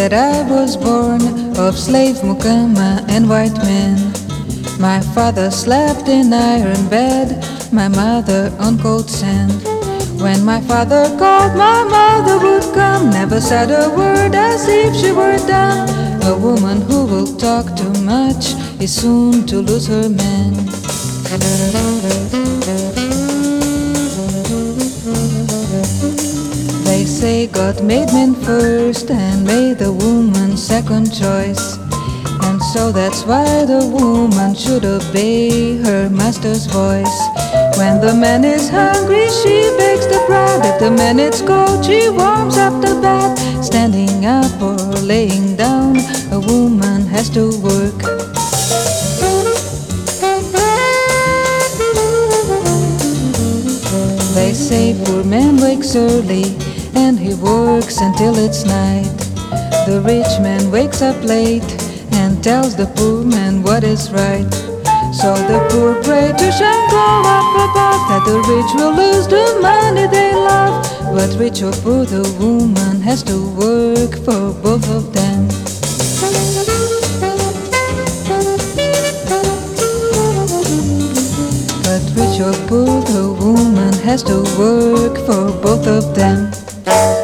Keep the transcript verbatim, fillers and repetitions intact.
that I was born of slave mukama and white men. My father slept in iron bed, my mother on cold sand. When my father called, my mother would come, never said a word as if she were dumb. A woman who will talk too much is soon to lose her man. They say God made men first and made the woman second choice. And so that's why the woman should obey her master's voice. When the man is hungry, she bakes the bread. If the man is cold, she warms up the bed. Standing up or laying down, a woman has to work. They say poor man wakes early and he works until it's night. The rich man wakes up late and tells the poor man what is right. So the poor pray to Shango up above that the rich will lose the money they love. But rich or poor, the woman has to work for both of them. But rich or poor, the woman has to work for both of them.